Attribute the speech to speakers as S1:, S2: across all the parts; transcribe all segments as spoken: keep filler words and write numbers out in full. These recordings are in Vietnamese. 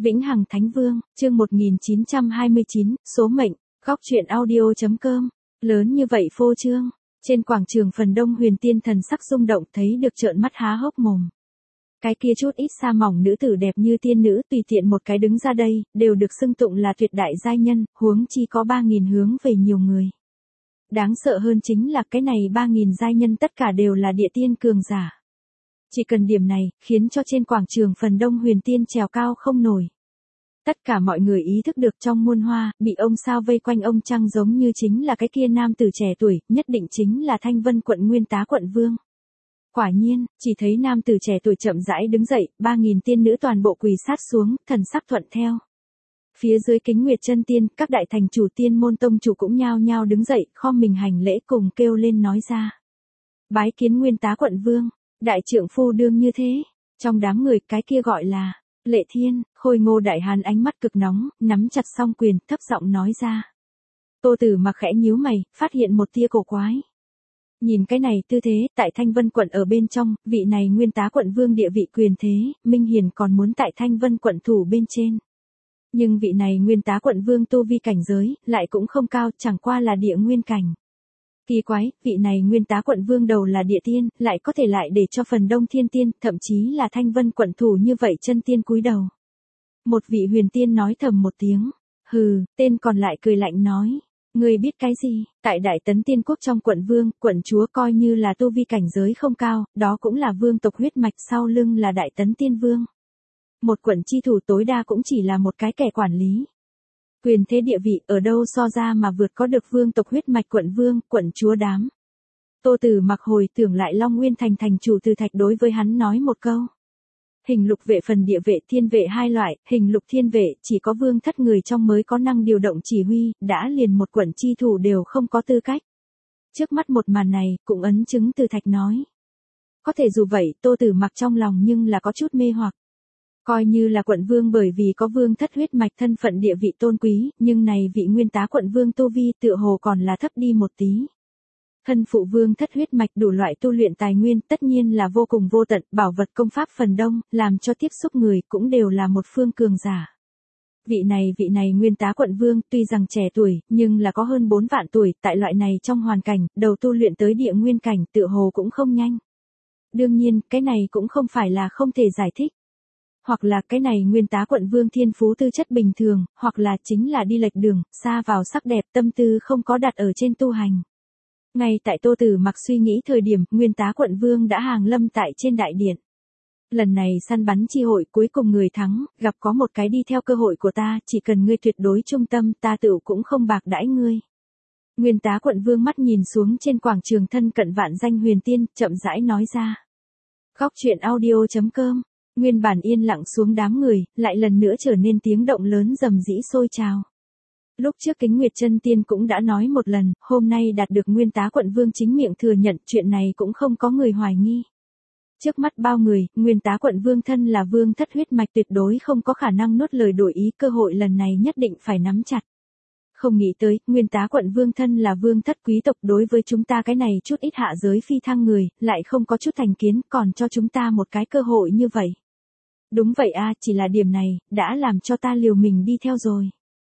S1: Vĩnh Hằng Thánh Vương, chương một nghìn chín trăm hai mươi chín, số mệnh, góc truyện audio.com, lớn như vậy phô trương, trên quảng trường phần đông huyền tiên thần sắc rung động thấy được trợn mắt há hốc mồm. Cái kia chút ít sa mỏng nữ tử đẹp như tiên nữ tùy tiện một cái đứng ra đây, đều được xưng tụng là tuyệt đại giai nhân, huống chi có ba nghìn hướng về nhiều người. Đáng sợ hơn chính là cái này ba nghìn giai nhân tất cả đều là địa tiên cường giả. Chỉ cần điểm này, khiến cho trên quảng trường phần đông huyền tiên trèo cao không nổi. Tất cả mọi người ý thức được trong muôn hoa, bị ông sao vây quanh ông trăng giống như chính là cái kia nam tử trẻ tuổi, nhất định chính là Thanh Vân quận Nguyên Tá quận vương. Quả nhiên, chỉ thấy nam tử trẻ tuổi chậm rãi đứng dậy, ba nghìn tiên nữ toàn bộ quỳ sát xuống, thần sắc thuận theo. Phía dưới Kính Nguyệt chân tiên, các đại thành chủ tiên môn tông chủ cũng nhao nhao đứng dậy, khom mình hành lễ cùng kêu lên nói ra. Bái kiến Nguyên Tá quận vương. Đại trượng phu đương như thế, trong đám người cái kia gọi là, Lệ Thiên, khôi ngô đại hán ánh mắt cực nóng, nắm chặt song quyền, thấp giọng nói ra. Tô Tử Mặc khẽ nhíu mày, phát hiện một tia cổ quái. Nhìn cái này tư thế, tại Thanh Vân quận ở bên trong, vị này Nguyên Tá quận vương địa vị quyền thế, minh hiển còn muốn tại Thanh Vân quận thủ bên trên. Nhưng vị này Nguyên Tá quận vương tu vi cảnh giới, lại cũng không cao, chẳng qua là địa nguyên cảnh. Kỳ quái, vị này Nguyên Tá quận vương đầu là địa tiên, lại có thể lại để cho phần đông thiên tiên, thậm chí là Thanh Vân quận thủ như vậy chân tiên cúi đầu. Một vị huyền tiên nói thầm một tiếng, hừ, tên còn lại cười lạnh nói, người biết cái gì, tại Đại Tấn Tiên Quốc trong quận vương, quận chúa coi như là tu vi cảnh giới không cao, đó cũng là vương tộc huyết mạch sau lưng là Đại Tấn Tiên Vương. Một quận chi thủ tối đa cũng chỉ là một cái kẻ quản lý. Quyền thế địa vị ở đâu so ra mà vượt có được vương tộc huyết mạch quận vương, quận chúa đám. Tô Tử Mặc hồi tưởng lại Long Nguyên thành thành chủ Từ Thạch đối với hắn nói một câu. Hình lục vệ phần địa vệ thiên vệ hai loại, hình lục thiên vệ chỉ có vương thất người trong mới có năng điều động chỉ huy, đã liền một quận chi thủ đều không có tư cách. Trước mắt một màn này, cũng ấn chứng Từ Thạch nói. Có thể dù vậy, Tô Tử Mặc trong lòng nhưng là có chút mê hoặc. Coi như là quận vương bởi vì có vương thất huyết mạch thân phận địa vị tôn quý, nhưng này vị Nguyên Tá quận vương tu vi tựa hồ còn là thấp đi một tí. Thân phụ vương thất huyết mạch đủ loại tu luyện tài nguyên tất nhiên là vô cùng vô tận, bảo vật công pháp phần đông, làm cho tiếp xúc người cũng đều là một phương cường giả. Vị này vị này Nguyên Tá quận vương tuy rằng trẻ tuổi, nhưng là có hơn bốn vạn tuổi, tại loại này trong hoàn cảnh, đầu tu luyện tới địa nguyên cảnh tựa hồ cũng không nhanh. Đương nhiên, cái này cũng không phải là không thể giải thích. Hoặc là cái này Nguyên Tá quận vương thiên phú tư chất bình thường, hoặc là chính là đi lệch đường, xa vào sắc đẹp tâm tư không có đặt ở trên tu hành. Ngay tại Tô Tử Mặc suy nghĩ thời điểm, Nguyên Tá quận vương đã hàng lâm tại trên đại điện. Lần này săn bắn chi hội cuối cùng người thắng, gặp có một cái đi theo cơ hội của ta, chỉ cần ngươi tuyệt đối trung tâm ta tựu cũng không bạc đãi ngươi. Nguyên Tá quận vương mắt nhìn xuống trên quảng trường thân cận vạn danh huyền tiên, chậm rãi nói ra. Góc truyện audio.com. Nguyên bản yên lặng xuống đám người, lại lần nữa trở nên tiếng động lớn rầm rĩ sôi trào. Lúc trước Kính Nguyệt chân tiên cũng đã nói một lần, hôm nay đạt được Nguyên Tá quận vương chính miệng thừa nhận chuyện này cũng không có người hoài nghi. Trước mắt bao người, Nguyên Tá quận vương thân là vương thất huyết mạch tuyệt đối không có khả năng nuốt lời đổi ý, cơ hội lần này nhất định phải nắm chặt. Không nghĩ tới, Nguyên Tá quận vương thân là vương thất quý tộc đối với chúng ta cái này chút ít hạ giới phi thăng người, lại không có chút thành kiến, còn cho chúng ta một cái cơ hội như vậy. Đúng vậy a, chỉ là điểm này, đã làm cho ta liều mình đi theo rồi.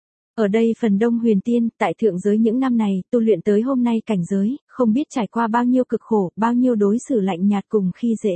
S1: Ở đây phần đông huyền tiên, tại thượng giới những năm này, tu luyện tới hôm nay cảnh giới, không biết trải qua bao nhiêu cực khổ, bao nhiêu đối xử lạnh nhạt cùng khi dễ.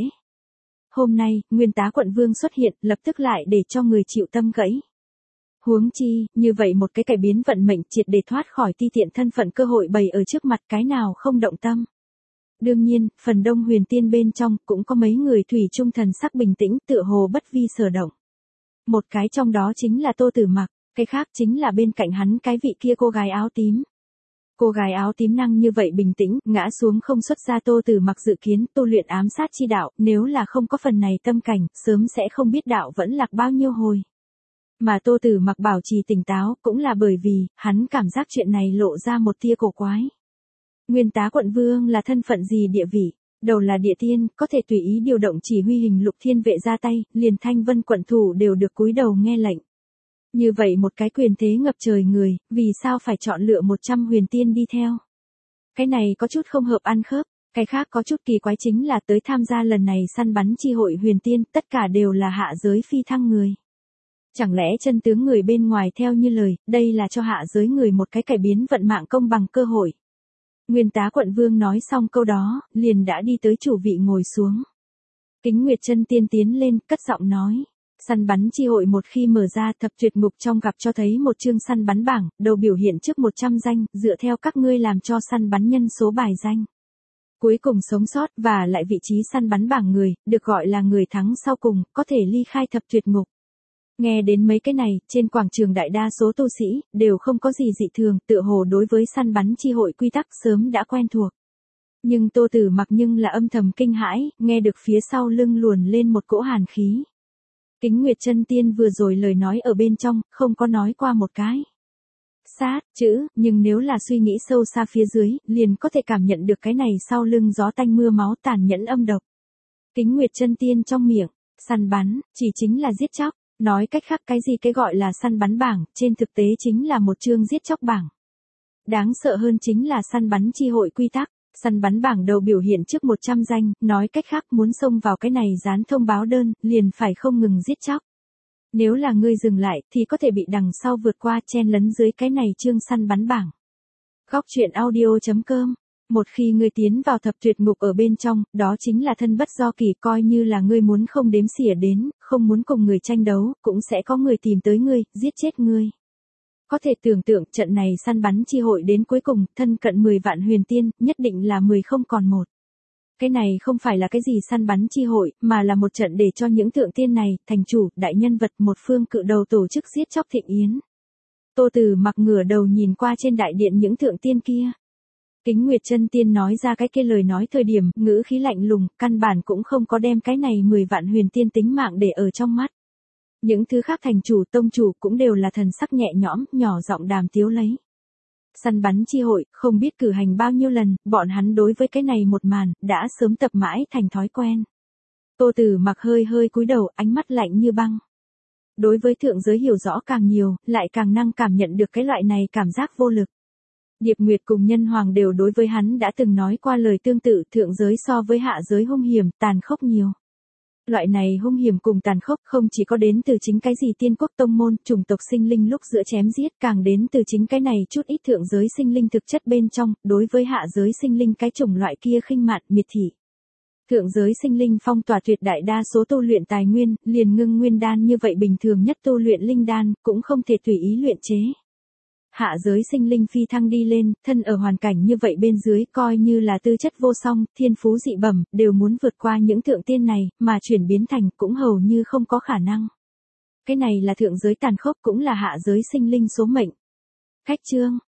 S1: Hôm nay, Nguyên Tá quận vương xuất hiện, lập tức lại để cho người chịu tâm gãy. Huống chi, như vậy một cái cải biến vận mệnh triệt để thoát khỏi ti tiện thân phận cơ hội bày ở trước mặt, cái nào không động tâm. Đương nhiên, phần đông huyền tiên bên trong cũng có mấy người thủy chung thần sắc bình tĩnh tựa hồ bất vi sở động. Một cái trong đó chính là Tô Tử Mặc, cái khác chính là bên cạnh hắn cái vị kia cô gái áo tím. Cô gái áo tím năng như vậy bình tĩnh, ngã xuống không xuất ra Tô Tử Mặc dự kiến tu luyện ám sát chi đạo, nếu là không có phần này tâm cảnh, sớm sẽ không biết đạo vẫn lạc bao nhiêu hồi. Mà Tô Tử Mặc bảo trì tỉnh táo cũng là bởi vì, hắn cảm giác chuyện này lộ ra một tia cổ quái. Nguyên Tá quận vương là thân phận gì địa vị, đầu là địa tiên, có thể tùy ý điều động chỉ huy hình lục thiên vệ ra tay, liền Thanh Vân quận thủ đều được cúi đầu nghe lệnh. Như vậy một cái quyền thế ngập trời người, vì sao phải chọn lựa một trăm huyền tiên đi theo? Cái này có chút không hợp ăn khớp, cái khác có chút kỳ quái chính là tới tham gia lần này săn bắn chi hội huyền tiên, tất cả đều là hạ giới phi thăng người. Chẳng lẽ chân tướng người bên ngoài theo như lời, đây là cho hạ giới người một cái cải biến vận mạng công bằng cơ hội. Nguyên tá quận vương nói xong câu đó, liền đã đi tới chủ vị ngồi xuống. Kính Nguyệt Chân Tiên tiến lên, cất giọng nói. Săn bắn chi hội một khi mở ra, thập tuyệt ngục trong gặp cho thấy một chương săn bắn bảng, đầu biểu hiện trước một trăm danh, dựa theo các ngươi làm cho săn bắn nhân số bài danh. Cuối cùng sống sót và lại vị trí săn bắn bảng người, được gọi là người thắng sau cùng, có thể ly khai thập tuyệt ngục. Nghe đến mấy cái này, trên quảng trường đại đa số tu sĩ, đều không có gì dị thường, tựa hồ đối với săn bắn chi hội quy tắc sớm đã quen thuộc. Nhưng Tô Tử Mặc nhưng là âm thầm kinh hãi, nghe được phía sau lưng luồn lên một cỗ hàn khí. Kính Nguyệt Chân Tiên vừa rồi lời nói ở bên trong, không có nói qua một cái sát chữ, nhưng nếu là suy nghĩ sâu xa phía dưới, liền có thể cảm nhận được cái này sau lưng gió tanh mưa máu tàn nhẫn âm độc. Kính Nguyệt Chân Tiên trong miệng, săn bắn, chỉ chính là giết chóc, nói cách khác cái gì cái gọi là săn bắn bảng, trên thực tế chính là một chương giết chóc bảng. Đáng sợ hơn chính là săn bắn chi hội quy tắc, săn bắn bảng đầu biểu hiện trước một trăm danh, nói cách khác muốn xông vào cái này dán thông báo đơn, liền phải không ngừng giết chóc. Nếu là ngươi dừng lại, thì có thể bị đằng sau vượt qua chen lấn dưới cái này chương săn bắn bảng. Góc truyện audio chấm com. Một khi ngươi tiến vào thập tuyệt ngục ở bên trong, đó chính là thân bất do kỳ, coi như là ngươi muốn không đếm xỉa đến, không muốn cùng người tranh đấu, cũng sẽ có người tìm tới ngươi, giết chết ngươi. Có thể tưởng tượng trận này săn bắn chi hội đến cuối cùng, thân cận mười vạn huyền tiên, nhất định là mười không còn một. Cái này không phải là cái gì săn bắn chi hội, mà là một trận để cho những thượng tiên này, thành chủ, đại nhân vật một phương cự đầu tổ chức giết chóc thịnh yến. Tô Tử Mặc ngửa đầu nhìn qua trên đại điện những thượng tiên kia. Kính Nguyệt Chân Tiên nói ra cái kia lời nói thời điểm, ngữ khí lạnh lùng, căn bản cũng không có đem cái này mười vạn huyền tiên tính mạng để ở trong mắt. Những thứ khác thành chủ tông chủ cũng đều là thần sắc nhẹ nhõm, nhỏ giọng đàm tiếu lấy. Săn bắn chi hội, không biết cử hành bao nhiêu lần, bọn hắn đối với cái này một màn, đã sớm tập mãi thành thói quen. Tô Tử Mặc hơi hơi cúi đầu, ánh mắt lạnh như băng. Đối với thượng giới hiểu rõ càng nhiều, lại càng năng cảm nhận được cái loại này cảm giác vô lực. Điệp Nguyệt cùng Nhân Hoàng đều đối với hắn đã từng nói qua lời tương tự, thượng giới so với hạ giới hung hiểm, tàn khốc nhiều. Loại này hung hiểm cùng tàn khốc không chỉ có đến từ chính cái gì tiên quốc tông môn, chủng tộc sinh linh lúc giữa chém giết, càng đến từ chính cái này chút ít thượng giới sinh linh thực chất bên trong, đối với hạ giới sinh linh cái chủng loại kia khinh mạn, miệt thị. Thượng giới sinh linh phong tỏa tuyệt đại đa số tu luyện tài nguyên, liền ngưng nguyên đan như vậy bình thường nhất tu luyện linh đan, cũng không thể tùy ý luyện chế. Hạ giới sinh linh phi thăng đi lên, thân ở hoàn cảnh như vậy bên dưới, coi như là tư chất vô song, thiên phú dị bẩm, đều muốn vượt qua những thượng tiên này, mà chuyển biến thành cũng hầu như không có khả năng. Cái này là thượng giới tàn khốc, cũng là hạ giới sinh linh số mệnh. Khách chương,